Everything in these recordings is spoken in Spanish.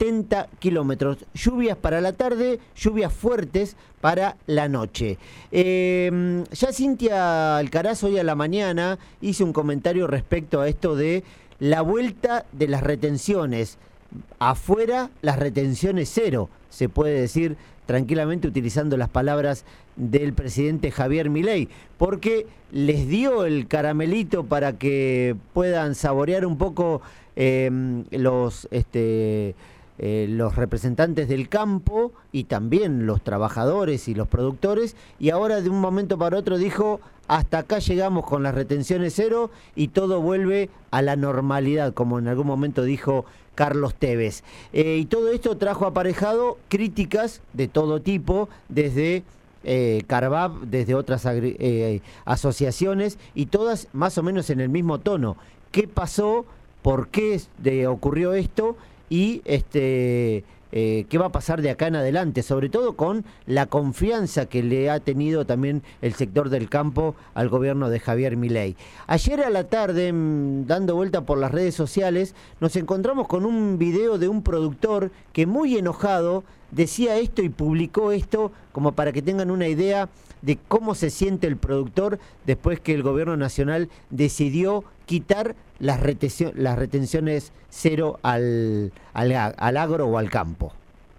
70 kilómetros. Lluvias para la tarde, lluvias fuertes para la noche. Ya Cintia Alcaraz hoy a la mañana hizo un comentario respecto a esto de la vuelta de las retenciones. Afuera las retenciones cero, se puede decir tranquilamente utilizando las palabras del presidente Javier Milei, porque les dio el caramelito para que puedan saborear un poco los representantes del campo y también los trabajadores y los productores, y ahora de un momento para otro dijo: hasta acá llegamos con las retenciones cero y todo vuelve a la normalidad, como en algún momento dijo Carlos Tevez. Y todo esto trajo aparejado críticas de todo tipo, desde Carvap, desde otras asociaciones, y todas más o menos en el mismo tono. ¿Qué pasó? ¿Por qué ocurrió esto? Y qué va a pasar de acá en adelante, sobre todo con la confianza que le ha tenido también el sector del campo al gobierno de Javier Milei. Ayer a la tarde, dando vuelta por las redes sociales, nos encontramos con un video de un productor que, muy enojado, decía esto y publicó esto, como para que tengan una idea de cómo se siente el productor después que el gobierno nacional decidió quitar las retenciones cero al agro o al campo.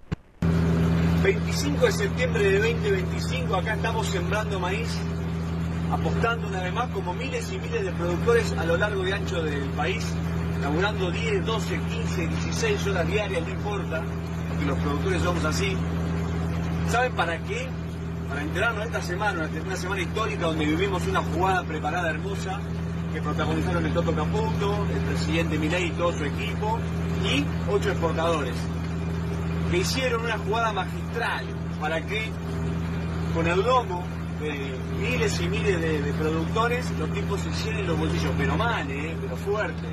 25 de septiembre de 2025, acá estamos sembrando maíz, apostando una vez más como miles y miles de productores a lo largo y ancho del país, laburando 10, 12, 15, 16 horas diarias, no importa, porque los productores somos así. ¿Saben para qué? Para enterarnos esta semana, una semana histórica donde vivimos una jugada preparada hermosa, que protagonizaron el Toto Caputo, el presidente Milei y todo su equipo, y 8 exportadores, que hicieron una jugada magistral para que, con el lomo de miles y miles de productores, los tipos se llenen los bolsillos, pero mal, pero fuerte.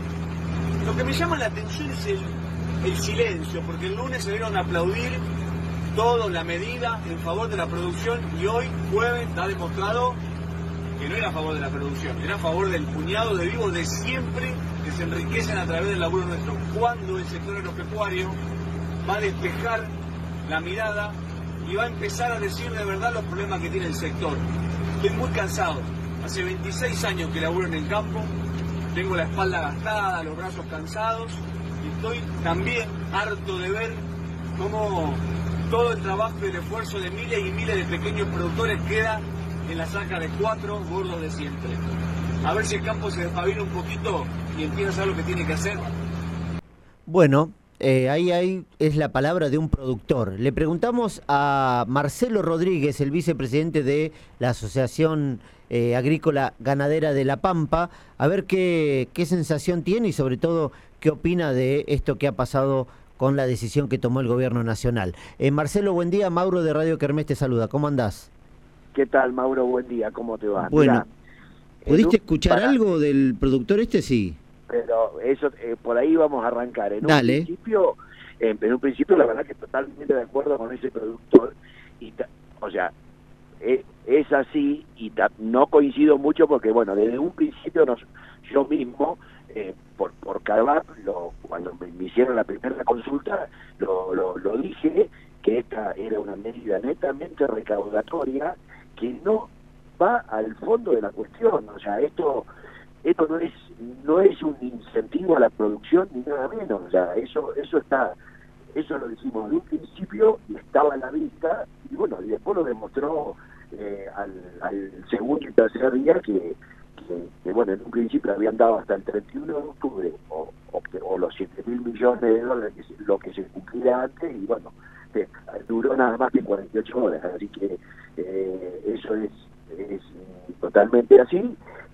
Lo que me llama la atención es el silencio, porque el lunes se vieron a aplaudir toda la medida en favor de la producción, y hoy, jueves, está demostrado que no era a favor de la producción, era a favor del puñado de vivos de siempre que se enriquecen a través del laburo nuestro. Cuando el sector agropecuario va a despejar la mirada y va a empezar a decir de verdad los problemas que tiene el sector. Estoy muy cansado, hace 26 años que laburo en el campo, tengo la espalda gastada, los brazos cansados, y estoy también harto de ver cómo todo el trabajo y el esfuerzo de miles y miles de pequeños productores queda en la saca de 4 gordos de siempre. A ver si el campo se despabila un poquito y empieza a hacer lo que tiene que hacer. Bueno, ahí es la palabra de un productor. Le preguntamos a Marcelo Rodríguez, el vicepresidente de la Asociación Agrícola Ganadera de La Pampa, a ver qué sensación tiene y sobre todo qué opina de esto que ha pasado con la decisión que tomó el gobierno nacional. Marcelo, buen día. Mauro de Radio Kermés te saluda. ¿Cómo andás? ¿Qué tal, Mauro? Buen día, ¿cómo te va? Bueno, Mirá, ¿pudiste escuchar algo del productor este? Sí. Pero eso, por ahí vamos a arrancar. Dale. En un principio, la verdad que totalmente de acuerdo con ese productor. O sea, es así, y no coincido mucho porque, bueno, desde un principio yo mismo, por Carvap, cuando me hicieron la primera consulta, lo dije, que esta era una medida netamente recaudatoria que no va al fondo de la cuestión. O sea, esto no es un incentivo a la producción ni nada menos. O sea, eso lo decimos de un principio y estaba a la vista, y bueno, y después lo demostró al segundo y tercer día que bueno, en un principio habían dado hasta el 31 de octubre o los 7.000 millones de dólares, lo que se cumplía antes, y bueno, duró nada más que 48 horas, así que eso es totalmente así,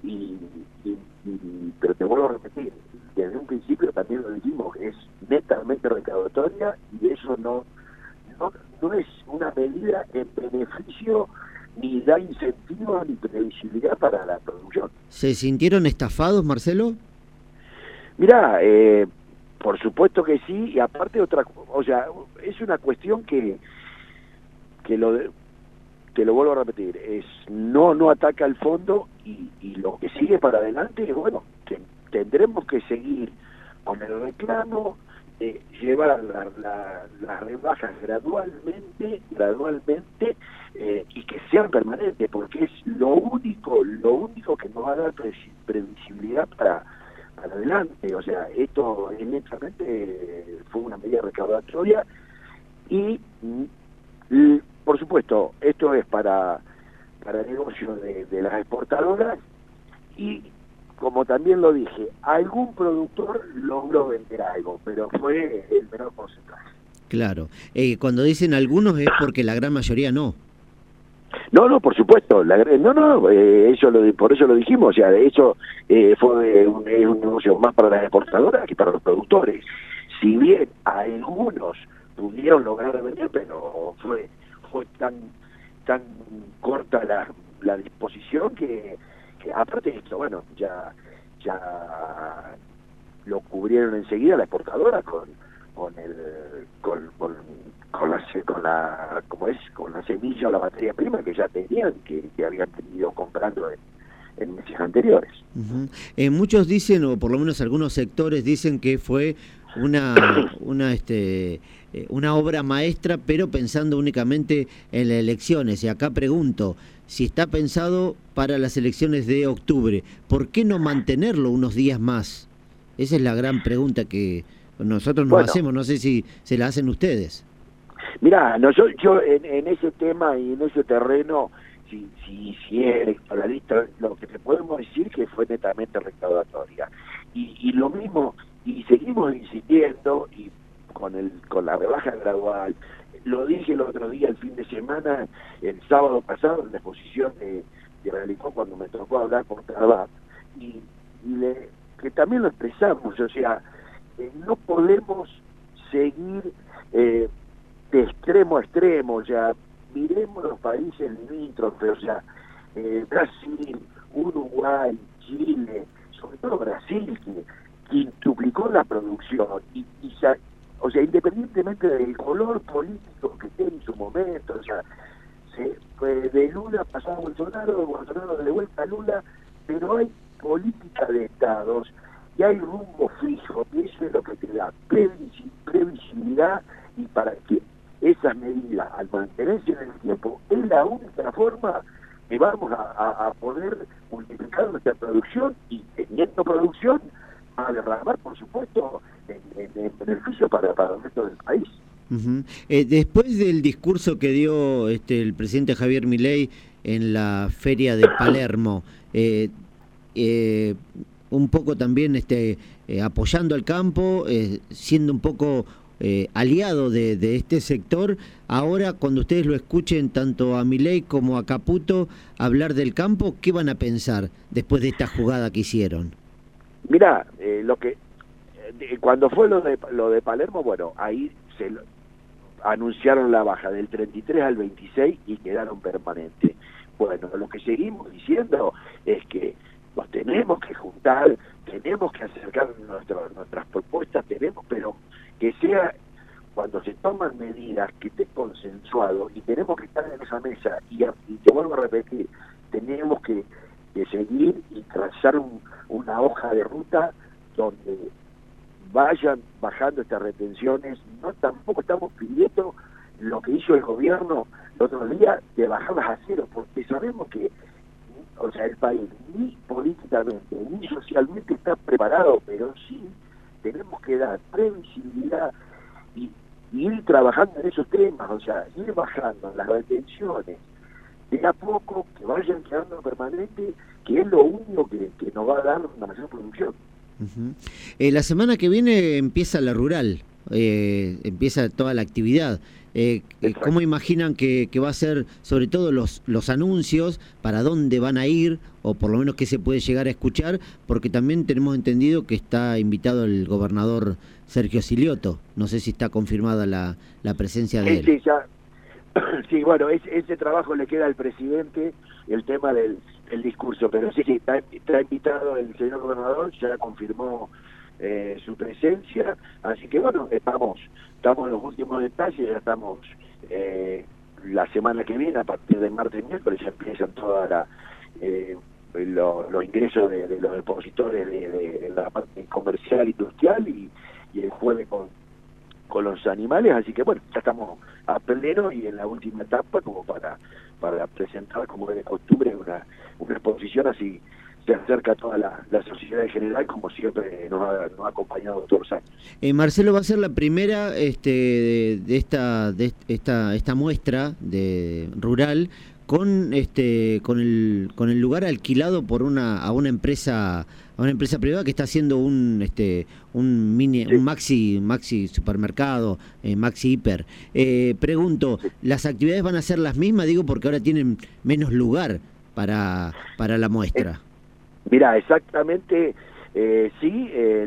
pero te vuelvo a repetir, desde un principio también lo dijimos, es netamente recaudatoria, y eso no es una medida en beneficio ni da incentivo ni previsibilidad para la producción. ¿Se sintieron estafados, Marcelo? Mirá, por supuesto que sí, y aparte o sea, es una cuestión que te lo vuelvo a repetir, no ataca al fondo, y lo que sigue para adelante es, bueno, tendremos que seguir con el reclamo llevar las rebajas gradualmente, y que sean permanentes, porque es lo único que nos va a dar previsibilidad para adelante. O sea, esto netamente fue una medida recaudatoria y por supuesto, esto es para el negocio de las exportadoras y, como también lo dije, algún productor logró vender algo, pero fue el menor porcentaje. Claro. Cuando dicen algunos es porque la gran mayoría no. No, por supuesto. Por eso lo dijimos. O sea, eso fue un negocio más para las exportadoras que para los productores. Si bien algunos pudieron lograr vender, pero fue tan corta la disposición que aparte de esto, bueno, ya lo cubrieron enseguida la exportadora con la semilla o la materia prima que ya tenían, que habían tenido comprando en meses anteriores. Uh-huh. Muchos dicen, o por lo menos algunos sectores dicen que fue una obra maestra, pero pensando únicamente en las elecciones. Y acá pregunto, si está pensado para las elecciones de octubre, ¿por qué no mantenerlo unos días más? Esa es la gran pregunta que nosotros nos hacemos, no sé si se la hacen ustedes. Mirá, yo en ese tema y en ese terreno, si es electoralista, lo que te podemos decir que fue netamente recaudatoria. Y lo mismo, y seguimos insistiendo, y con la rebaja gradual, lo dije el otro día, el fin de semana, el sábado pasado, en la exposición de realizó cuando me tocó hablar por Trabajo, que también lo expresamos, o sea, no podemos seguir de extremo a extremo, o sea, miremos los países limítrofes, o sea, Brasil, Uruguay, Chile, sobre todo Brasil, que quintuplicó la producción, o sea, independientemente del color político que esté en su momento, o sea, de Lula pasó a Bolsonaro de vuelta a Lula, pero hay política de estados y hay rumbo fijo, y eso es lo que te da previsibilidad, y para que esas medidas, al mantenerse en el tiempo, es la única forma que vamos a poder multiplicar nuestra producción, y teniendo producción a derramar, por supuesto, en beneficio para el resto del país. Uh-huh. Después del discurso que dio el presidente Javier Milei en la feria de Palermo, un poco también apoyando al campo, siendo un poco aliado de este sector, ahora cuando ustedes lo escuchen tanto a Milei como a Caputo hablar del campo, ¿qué van a pensar después de esta jugada que hicieron? Mirá, cuando fue lo de Palermo, bueno, ahí anunciaron la baja del 33 al 26 y quedaron permanentes. Bueno, lo que seguimos diciendo es que nos tenemos que juntar, tenemos que acercar nuestras propuestas, pero que sea, cuando se toman medidas, que esté consensuado, y tenemos que estar en esa mesa, y te vuelvo a repetir, tenemos que seguir y trazar una hoja de ruta donde vayan bajando estas retenciones. No, tampoco estamos pidiendo lo que hizo el gobierno el otro día, de bajarlas a cero, porque sabemos que, o sea, el país ni políticamente ni socialmente está preparado, pero sí tenemos que dar previsibilidad y ir trabajando en esos temas, o sea, ir bajando las retenciones de a poco, que vayan quedando permanentes, que es lo único que nos va a dar una mayor producción. Uh-huh. La semana que viene empieza la rural, empieza toda la actividad. ¿Cómo imaginan que va a ser, sobre todo los anuncios, para dónde van a ir, o por lo menos qué se puede llegar a escuchar? Porque también tenemos entendido que está invitado el gobernador Sergio Silioto. No sé si está confirmada la presencia de él. Sí, ya. Sí, bueno, ese trabajo le queda al presidente, el tema del discurso, pero sí, está invitado el señor gobernador, ya confirmó su presencia, así que bueno, estamos en los últimos detalles, ya estamos la semana que viene, a partir de martes y miércoles, ya empiezan toda los ingresos de los depositores de la parte comercial, industrial, y el jueves los animales, así que bueno, ya estamos a pleno y en la última etapa como para presentar, como es de costumbre, una exposición así se acerca a toda la sociedad en general, como siempre nos ha acompañado todos los años. Marcelo, va a ser la primera de esta muestra de rural con el lugar alquilado por a una empresa privada que está haciendo un maxi supermercado, maxi hiper. Pregunto, ¿las actividades van a ser las mismas? Digo, porque ahora tienen menos lugar para la muestra. Mira, exactamente, sí,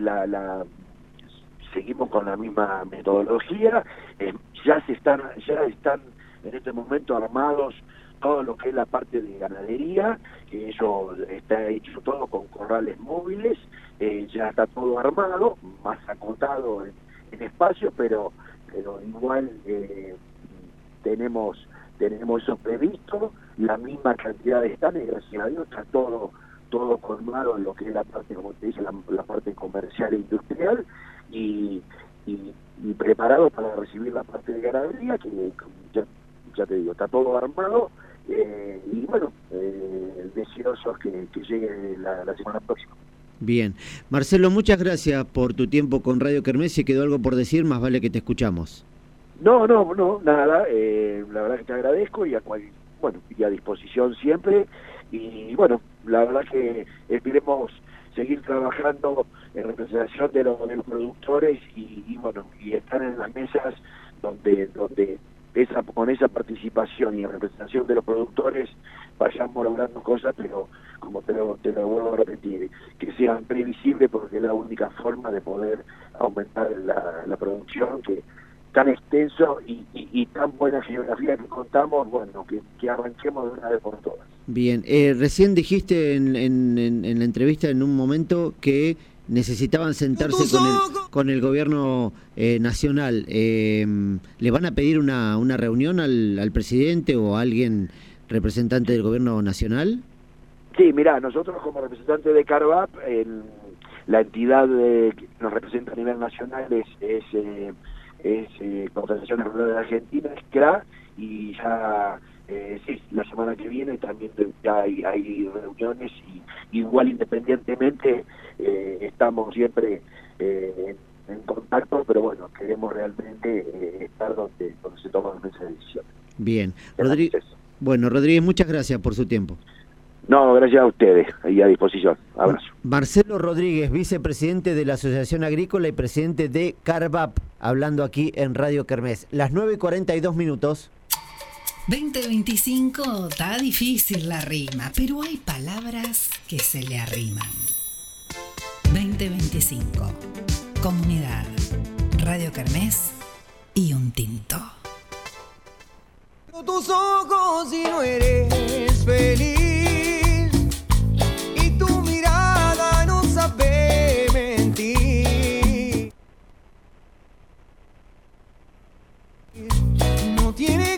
seguimos con la misma metodología, ya están en este momento armados todo lo que es la parte de ganadería, que eso está hecho todo con corrales móviles, ya está todo armado, más acotado en espacio, pero igual tenemos eso previsto, la misma cantidad de stands, gracias a Dios, está todo colmado en lo que es la parte, como te dije, la parte comercial e industrial, y preparado para recibir la parte de ganadería, que ya te digo, está todo armado, y bueno, deseosos que llegue la semana próxima. Bien. Marcelo, muchas gracias por tu tiempo con Radio Kermés. Si quedó algo por decir, más vale que te escuchamos. No, nada, la verdad que te agradezco y a disposición siempre, y bueno, la verdad que esperemos seguir trabajando en representación de los productores y estar en las mesas donde con esa participación y representación de los productores vayamos logrando cosas, pero como te lo vuelvo a repetir, que sean previsibles, porque es la única forma de poder aumentar la producción, que tan extenso y tan buena geografía que contamos, bueno, que arranquemos de una vez por todas. Bien, recién dijiste en la entrevista en un momento que necesitaban sentarse con el gobierno nacional. ¿Le van a pedir una reunión al presidente o a alguien representante del gobierno nacional? Sí, mirá, nosotros como representantes de CARVAP, la entidad que nos representa a nivel nacional es Confederación Rural de Argentina, es CRA, y ya sí, la semana que viene también ya hay reuniones, y igual independientemente estamos siempre en contacto, pero bueno, queremos realmente estar donde se toman las decisiones. Bien, Rodríguez, muchas gracias por su tiempo. No, gracias a ustedes, y a disposición. Abrazo. Marcelo Rodríguez, vicepresidente de la Asociación Agrícola y presidente de CARVAP, hablando aquí en Radio Kermés. Las 9:42. 2025 está difícil la rima, pero hay palabras que se le arriman. 2025. Comunidad, Radio Kermés y un tinto. Tus ojos y no eres feliz, y tu mirada no sabe mentir. No tiene